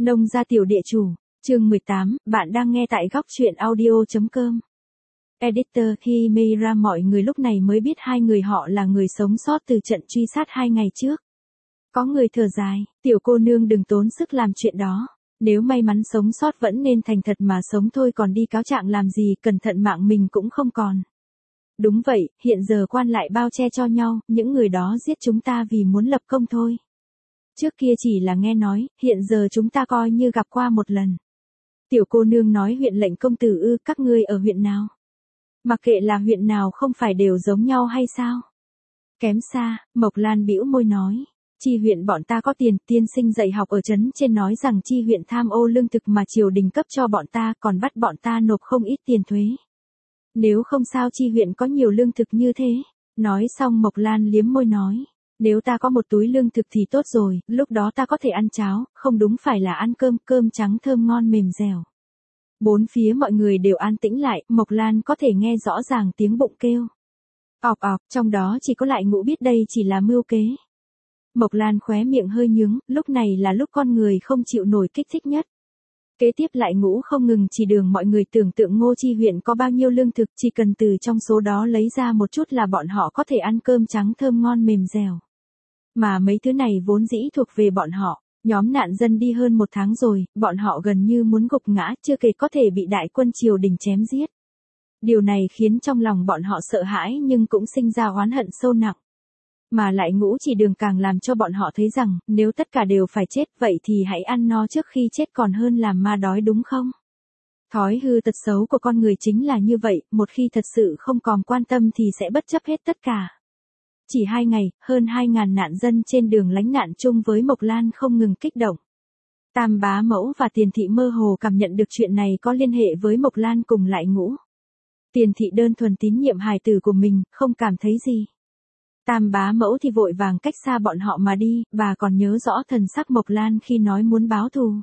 Nông gia tiểu địa chủ, chương 18, bạn đang nghe tại góc truyện audio.com. Editor Himera. Mọi người lúc này mới biết hai người họ là người sống sót từ trận truy sát 2 ngày trước. Có người thở dài, tiểu cô nương đừng tốn sức làm chuyện đó. Nếu may mắn sống sót vẫn nên thành thật mà sống thôi, còn đi cáo trạng làm gì, cẩn thận mạng mình cũng không còn. Đúng vậy, hiện giờ quan lại bao che cho nhau, những người đó giết chúng ta vì muốn lập công thôi. Trước kia chỉ là nghe nói, hiện giờ chúng ta coi như gặp qua một lần. Tiểu cô nương nói huyện lệnh công tử ư, các ngươi ở huyện nào? Mặc kệ là huyện nào không phải đều giống nhau hay sao? Kém xa, Mộc Lan bĩu môi nói. Chi huyện bọn ta có tiền, tiên sinh dạy học ở trấn trên nói rằng chi huyện tham ô lương thực mà triều đình cấp cho bọn ta, còn bắt bọn ta nộp không ít tiền thuế. Nếu không sao chi huyện có nhiều lương thực như thế? Nói xong Mộc Lan liếm môi nói. Nếu ta có một túi lương thực thì tốt rồi, lúc đó ta có thể ăn cháo, không đúng phải là ăn cơm, cơm trắng thơm ngon mềm dẻo. Bốn phía mọi người đều an tĩnh lại, Mộc Lan có thể nghe rõ ràng tiếng bụng kêu. Ọc ọc, trong đó chỉ có Lại Ngũ biết đây chỉ là mưu kế. Mộc Lan khóe miệng hơi nhướng, lúc này là lúc con người không chịu nổi kích thích nhất. Kế tiếp Lại Ngũ không ngừng chỉ đường mọi người tưởng tượng Ngô Chi huyện có bao nhiêu lương thực, chỉ cần từ trong số đó lấy ra một chút là bọn họ có thể ăn cơm trắng thơm ngon mềm dẻo. Mà mấy thứ này vốn dĩ thuộc về bọn họ, nhóm nạn dân đi hơn 1 tháng rồi, bọn họ gần như muốn gục ngã, chưa kể có thể bị đại quân triều đình chém giết. Điều này khiến trong lòng bọn họ sợ hãi nhưng cũng sinh ra oán hận sâu nặng. Mà Lại Ngũ chỉ đường càng làm cho bọn họ thấy rằng, nếu tất cả đều phải chết vậy thì hãy ăn no trước khi chết còn hơn làm ma đói đúng không? Thói hư tật xấu của con người chính là như vậy, một khi thật sự không còn quan tâm thì sẽ bất chấp hết tất cả. Chỉ 2 ngày, hơn 2.000 nạn dân trên đường lánh nạn chung với Mộc Lan không ngừng kích động. Tam bá mẫu và Tiền thị mơ hồ cảm nhận được chuyện này có liên hệ với Mộc Lan cùng Lại Ngũ. Tiền thị đơn thuần tín nhiệm hài tử của mình, không cảm thấy gì. Tam bá mẫu thì vội vàng cách xa bọn họ mà đi, bà còn nhớ rõ thần sắc Mộc Lan khi nói muốn báo thù.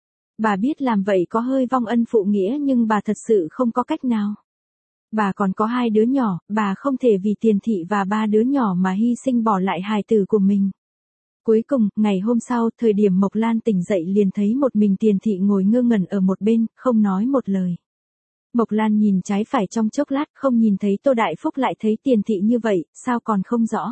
Bà biết làm vậy có hơi vong ân phụ nghĩa nhưng bà thật sự không có cách nào. Bà còn có 2 đứa nhỏ, bà không thể vì Tiền thị và 3 đứa nhỏ mà hy sinh bỏ lại hài tử của mình. Cuối cùng, ngày hôm sau, thời điểm Mộc Lan tỉnh dậy liền thấy một mình Tiền thị ngồi ngơ ngẩn ở một bên, không nói một lời. Mộc Lan nhìn trái phải trong chốc lát, không nhìn thấy Tô Đại Phúc lại thấy Tiền thị như vậy, sao còn không rõ.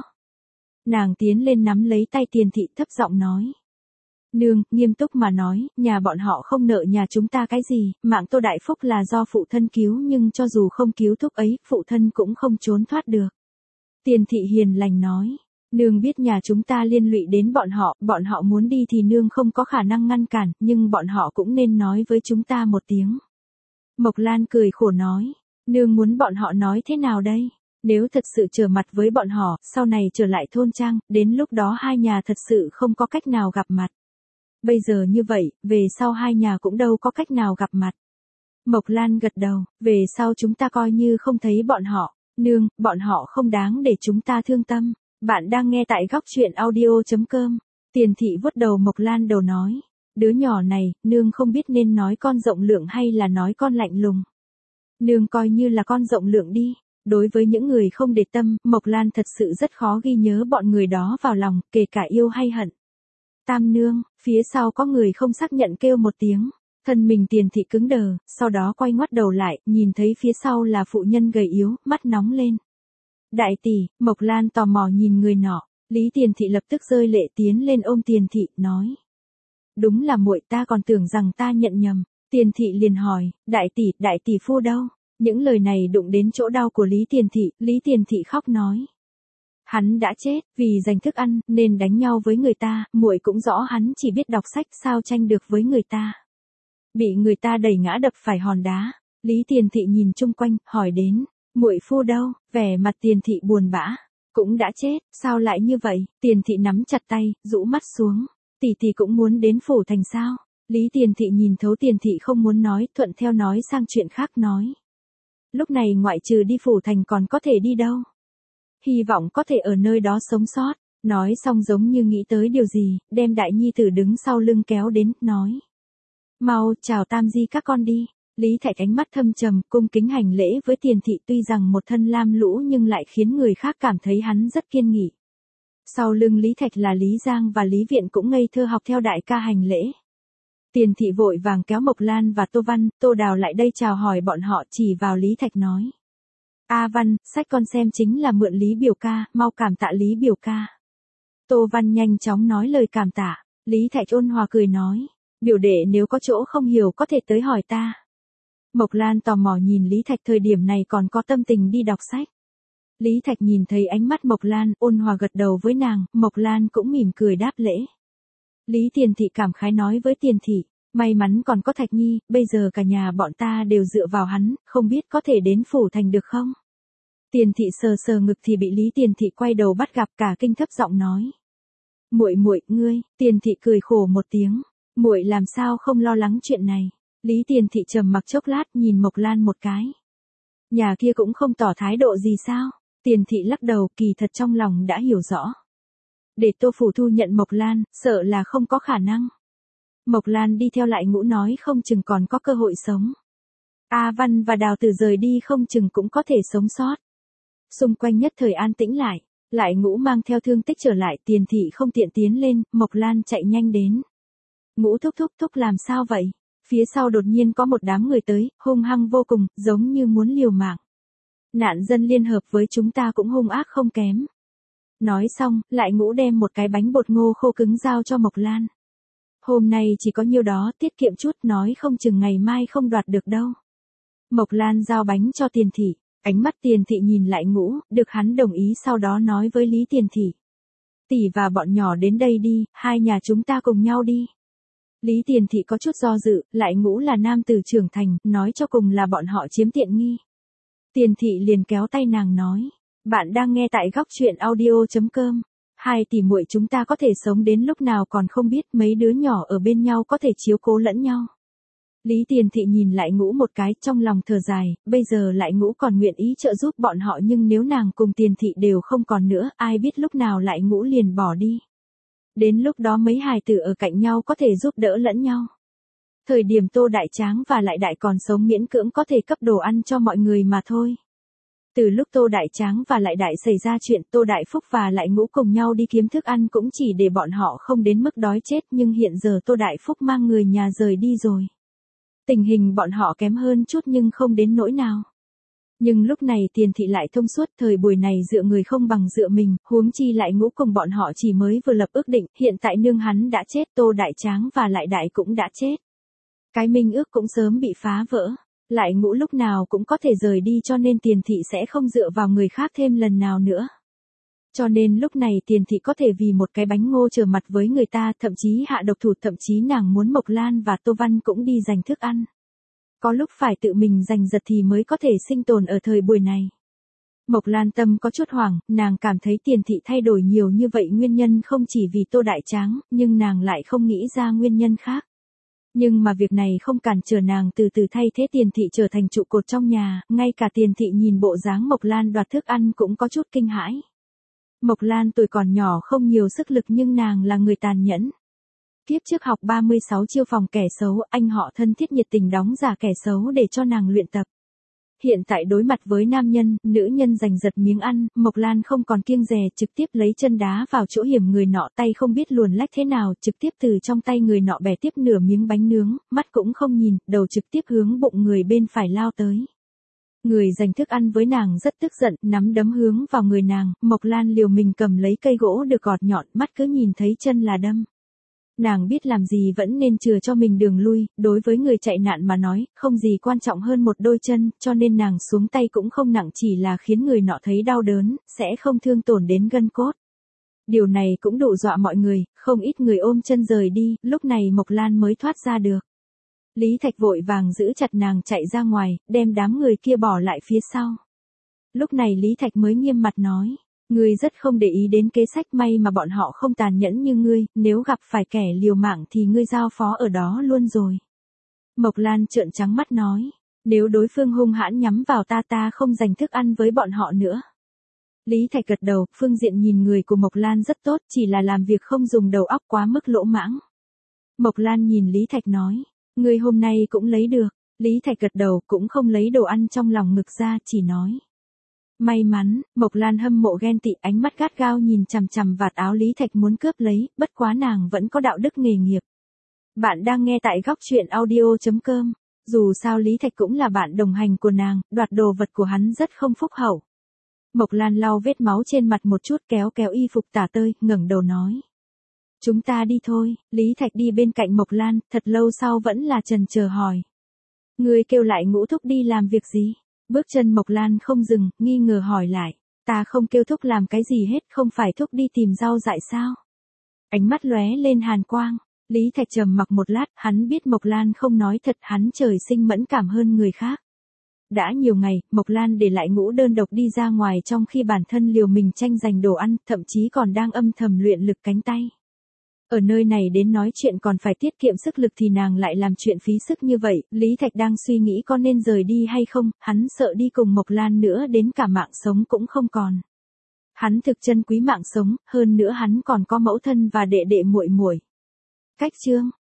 Nàng tiến lên nắm lấy tay Tiền thị thấp giọng nói. Nương, nghiêm túc mà nói, nhà bọn họ không nợ nhà chúng ta cái gì, mạng Tô Đại Phúc là do phụ thân cứu nhưng cho dù không cứu thúc ấy, phụ thân cũng không trốn thoát được. Tiền thị hiền lành nói, nương biết nhà chúng ta liên lụy đến bọn họ muốn đi thì nương không có khả năng ngăn cản, nhưng bọn họ cũng nên nói với chúng ta một tiếng. Mộc Lan cười khổ nói, nương muốn bọn họ nói thế nào đây? Nếu thật sự trở mặt với bọn họ, sau này trở lại thôn trang, đến lúc đó hai nhà thật sự không có cách nào gặp mặt. Bây giờ như vậy, về sau hai nhà cũng đâu có cách nào gặp mặt. Mộc Lan gật đầu, về sau chúng ta coi như không thấy bọn họ. Nương, bọn họ không đáng để chúng ta thương tâm. Bạn đang nghe tại góc truyện audio.com. Tiền thị vuốt đầu Mộc Lan đầu nói. Đứa nhỏ này, nương không biết nên nói con rộng lượng hay là nói con lạnh lùng. Nương coi như là con rộng lượng đi. Đối với những người không để tâm, Mộc Lan thật sự rất khó ghi nhớ bọn người đó vào lòng, kể cả yêu hay hận. Tam nương, phía sau có người không xác nhận kêu một tiếng. Thân mình Tiền thị cứng đờ, sau đó quay ngoắt đầu lại, nhìn thấy phía sau là phụ nhân gầy yếu, mắt nóng lên. Đại tỷ, Mộc Lan tò mò nhìn người nọ, Lý Tiền thị lập tức rơi lệ tiến lên ôm Tiền thị, nói. Đúng là muội, ta còn tưởng rằng ta nhận nhầm. Tiền thị liền hỏi, đại tỷ phu đâu? Những lời này đụng đến chỗ đau của Lý Tiền thị khóc nói. Hắn đã chết, vì giành thức ăn, nên đánh nhau với người ta, muội cũng rõ hắn chỉ biết đọc sách sao tranh được với người ta. Bị người ta đẩy ngã đập phải hòn đá. Lý Tiền thị nhìn chung quanh, hỏi đến, muội phu đâu? Vẻ mặt Tiền thị buồn bã. Cũng đã chết, sao lại như vậy? Tiền thị nắm chặt tay, rũ mắt xuống. Tỷ cũng muốn đến phủ thành sao? Lý Tiền thị nhìn thấu Tiền thị không muốn nói, thuận theo nói sang chuyện khác nói. Lúc này ngoại trừ đi phủ thành còn có thể đi đâu? Hy vọng có thể ở nơi đó sống sót. Nói xong giống như nghĩ tới điều gì, đem đại nhi tử đứng sau lưng kéo đến, nói. Mau, chào tam di các con đi. Lý Thạch ánh mắt thâm trầm, cung kính hành lễ với Tiền thị, tuy rằng một thân lam lũ nhưng lại khiến người khác cảm thấy hắn rất kiên nghị. Sau lưng Lý Thạch là Lý Giang và Lý Viện cũng ngây thơ học theo đại ca hành lễ. Tiền thị vội vàng kéo Mộc Lan và Tô Văn, Tô Đào lại đây chào hỏi bọn họ, chỉ vào Lý Thạch nói. A Văn, sách con xem chính là mượn Lý biểu ca, mau cảm tạ Lý biểu ca. Tô Văn nhanh chóng nói lời cảm tạ, Lý Thạch ôn hòa cười nói. Biểu đệ nếu có chỗ không hiểu có thể tới hỏi ta. Mộc Lan tò mò nhìn Lý Thạch, thời điểm này còn có tâm tình đi đọc sách. Lý Thạch nhìn thấy ánh mắt Mộc Lan, ôn hòa gật đầu với nàng, Mộc Lan cũng mỉm cười đáp lễ. Lý Tiền Thị cảm khái nói với Tiền Thị, may mắn còn có Thạch Nhi, bây giờ cả nhà bọn ta đều dựa vào hắn, không biết có thể đến phủ thành được không? Tiền Thị sờ sờ ngực thì bị Lý Tiền Thị quay đầu bắt gặp, cả kinh thấp giọng nói. Muội muội, ngươi. Tiền Thị cười khổ một tiếng, muội làm sao không lo lắng chuyện này. Lý Tiền Thị trầm mặc chốc lát nhìn Mộc Lan một cái. Nhà kia cũng không tỏ thái độ gì sao? Tiền Thị lắc đầu, kỳ thật trong lòng đã hiểu rõ. Để Tô Phủ thu nhận Mộc Lan, sợ là không có khả năng. Mộc Lan đi theo Lại Ngũ nói không chừng còn có cơ hội sống. A Văn và Đào Tử rời đi không chừng cũng có thể sống sót. Xung quanh nhất thời an tĩnh lại, Lại Ngũ mang theo thương tích trở lại, Tiền Thị không tiện tiến lên, Mộc Lan chạy nhanh đến. Ngũ thúc làm sao vậy? Phía sau đột nhiên có một đám người tới, hung hăng vô cùng, giống như muốn liều mạng. Nạn dân liên hợp với chúng ta cũng hung ác không kém. Nói xong, Lại Ngũ đem một cái bánh bột ngô khô cứng giao cho Mộc Lan. Hôm nay chỉ có nhiêu đó, tiết kiệm chút, nói không chừng ngày mai không đoạt được đâu. Mộc Lan giao bánh cho Tiền Thị, ánh mắt Tiền Thị nhìn Lại Ngũ, được hắn đồng ý, sau đó nói với Lý Tiền Thị. Tỷ và bọn nhỏ đến đây đi, hai nhà chúng ta cùng nhau đi. Lý Tiền Thị có chút do dự, Lại Ngũ là nam tử trưởng thành, nói cho cùng là bọn họ chiếm tiện nghi. Tiền Thị liền kéo tay nàng nói, bạn đang nghe tại góc truyện audio.com. Hai tỷ muội chúng ta có thể sống đến lúc nào còn không biết, mấy đứa nhỏ ở bên nhau có thể chiếu cố lẫn nhau. Lý Tiền Thị nhìn Lại Ngũ một cái, trong lòng thở dài, bây giờ Lại Ngũ còn nguyện ý trợ giúp bọn họ, nhưng nếu nàng cùng Tiền Thị đều không còn nữa, ai biết lúc nào Lại Ngũ liền bỏ đi. Đến lúc đó mấy hài tử ở cạnh nhau có thể giúp đỡ lẫn nhau. Thời điểm Tô Đại Tráng và Lại Đại còn sống miễn cưỡng có thể cấp đồ ăn cho mọi người mà thôi. Từ lúc Tô Đại Tráng và Lại Đại xảy ra chuyện, Tô Đại Phúc và Lại Ngũ cùng nhau đi kiếm thức ăn cũng chỉ để bọn họ không đến mức đói chết, nhưng hiện giờ Tô Đại Phúc mang người nhà rời đi rồi. Tình hình bọn họ kém hơn chút nhưng không đến nỗi nào. Nhưng lúc này Tiền Thị lại thông suốt, thời buổi này dựa người không bằng dựa mình, huống chi Lại Ngũ cùng bọn họ chỉ mới vừa lập ước định, hiện tại nương hắn đã chết, Tô Đại Tráng và Lại Đại cũng đã chết. Cái minh ước cũng sớm bị phá vỡ, Lại Ngũ lúc nào cũng có thể rời đi, cho nên Tiền Thị sẽ không dựa vào người khác thêm lần nào nữa. Cho nên lúc này Tiền Thị có thể vì một cái bánh ngô trở mặt với người ta, thậm chí hạ độc thủ, thậm chí nàng muốn Mộc Lan và Tô Văn cũng đi giành thức ăn. Có lúc phải tự mình giành giật thì mới có thể sinh tồn ở thời buổi này. Mộc Lan tâm có chút hoảng, nàng cảm thấy Tiền Thị thay đổi nhiều như vậy nguyên nhân không chỉ vì Tô Đại Tráng, nhưng nàng lại không nghĩ ra nguyên nhân khác. Nhưng mà việc này không cản trở nàng từ từ thay thế Tiền Thị trở thành trụ cột trong nhà, ngay cả Tiền Thị nhìn bộ dáng Mộc Lan đoạt thức ăn cũng có chút kinh hãi. Mộc Lan tuổi còn nhỏ không nhiều sức lực nhưng nàng là người tàn nhẫn. Kiếp trước học 36 chiêu phòng kẻ xấu, anh họ thân thiết nhiệt tình đóng giả kẻ xấu để cho nàng luyện tập. Hiện tại đối mặt với nam nhân, nữ nhân giành giật miếng ăn, Mộc Lan không còn kiêng dè, trực tiếp lấy chân đá vào chỗ hiểm người nọ, tay không biết luồn lách thế nào, trực tiếp từ trong tay người nọ bẻ tiếp nửa miếng bánh nướng, mắt cũng không nhìn, đầu trực tiếp hướng bụng người bên phải lao tới. Người giành thức ăn với nàng rất tức giận, nắm đấm hướng vào người nàng, Mộc Lan liều mình cầm lấy cây gỗ được gọt nhọn, mắt cứ nhìn thấy chân là đâm. Nàng biết làm gì vẫn nên chừa cho mình đường lui, đối với người chạy nạn mà nói, không gì quan trọng hơn một đôi chân, cho nên nàng xuống tay cũng không nặng, chỉ là khiến người nọ thấy đau đớn, sẽ không thương tổn đến gân cốt. Điều này cũng đủ dọa mọi người, không ít người ôm chân rời đi, lúc này Mộc Lan mới thoát ra được. Lý Thạch vội vàng giữ chặt nàng chạy ra ngoài, đem đám người kia bỏ lại phía sau. Lúc này Lý Thạch mới nghiêm mặt nói. Ngươi rất không để ý đến kế sách, may mà bọn họ không tàn nhẫn như ngươi, nếu gặp phải kẻ liều mạng thì ngươi giao phó ở đó luôn rồi. Mộc Lan trợn trắng mắt nói, nếu đối phương hung hãn nhắm vào ta không dành thức ăn với bọn họ nữa. Lý Thạch gật đầu, phương diện nhìn người của Mộc Lan rất tốt, chỉ là làm việc không dùng đầu óc quá mức lỗ mãng. Mộc Lan nhìn Lý Thạch nói, ngươi hôm nay cũng lấy được. Lý Thạch gật đầu, cũng không lấy đồ ăn trong lòng ngực ra, chỉ nói. May mắn. Mộc Lan hâm mộ ghen tị, ánh mắt gắt gao nhìn chằm chằm vạt áo Lý Thạch muốn cướp lấy, bất quá nàng vẫn có đạo đức nghề nghiệp. Bạn đang nghe tại góc chuyện audio.com. Dù sao Lý Thạch cũng là bạn đồng hành của nàng, đoạt đồ vật của hắn rất không phúc hậu. Mộc Lan lau vết máu trên mặt một chút, kéo kéo y phục tả tơi, ngẩng đầu nói. Chúng ta đi thôi. Lý Thạch đi bên cạnh Mộc Lan, thật lâu sau vẫn là chần chờ hỏi. Ngươi kêu lại Ngũ thúc đi làm việc gì? Bước chân Mộc Lan không dừng, nghi ngờ hỏi lại. Ta không kêu thúc làm cái gì hết, không phải thúc đi tìm rau dại sao? Ánh mắt lóe lên hàn quang. Lý Thạch trầm mặc một lát, hắn biết Mộc Lan không nói thật, hắn trời sinh mẫn cảm hơn người khác. Đã nhiều ngày, Mộc Lan để lại Ngũ đơn độc đi ra ngoài trong khi bản thân liều mình tranh giành đồ ăn, thậm chí còn đang âm thầm luyện lực cánh tay. Ở nơi này đến nói chuyện còn phải tiết kiệm sức lực thì nàng lại làm chuyện phí sức như vậy, Lý Thạch đang suy nghĩ có nên rời đi hay không, hắn sợ đi cùng Mộc Lan nữa đến cả mạng sống cũng không còn. Hắn thực trân quý mạng sống, hơn nữa hắn còn có mẫu thân và đệ đệ muội muội. Cách chương